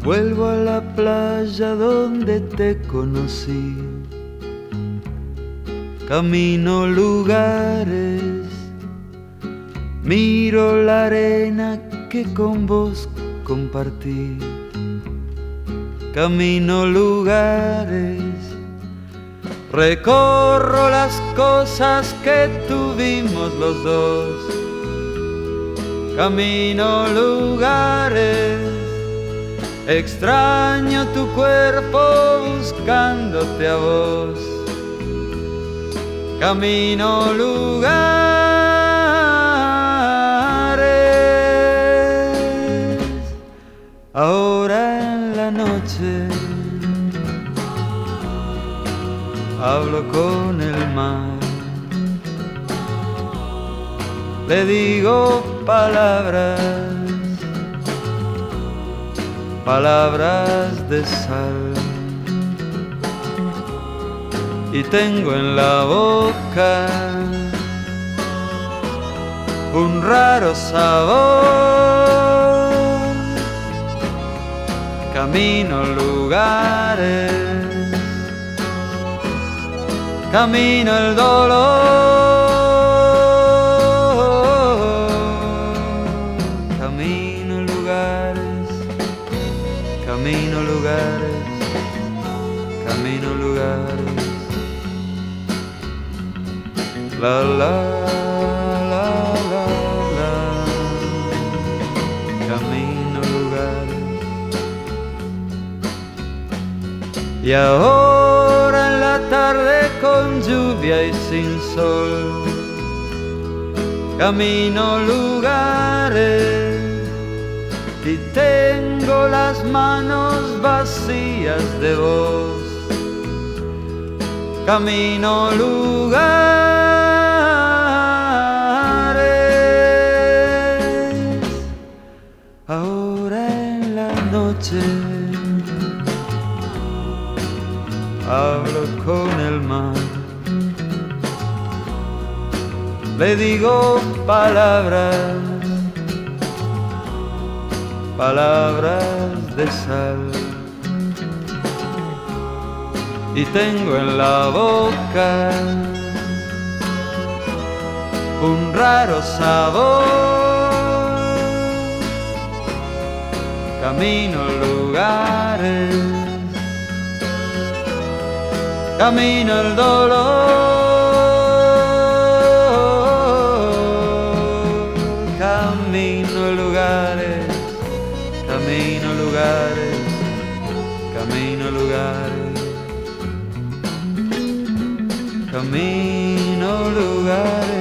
Vuelvo a la playa donde te conocí. Camino lugares, miro la arena que con vos compartí. Camino lugares, recorro las cosas que tuvimos los dos. Camino lugares, extraño tu cuerpo buscándote a vos. Camino lugares, ahora en la noche hablo con el mar. Le digo palabras, palabras de sal. Y tengo en la boca un raro sabor. Camino lugares, camino el dolor. Camino lugares, camino lugares, camino lugares. La la la la la, camino lugares. Y ahora en la tarde con lluvia y sin sol, camino lugares y tengo las manos vacías de vos. Camino lugares, ahora en la noche hablo con el mar. Le digo palabras, palabras de sal. Y tengo en la boca un raro sabor. Camino lugares, camino el dolor. Camino lugares, camino lugares, camino lugares, camino lugares.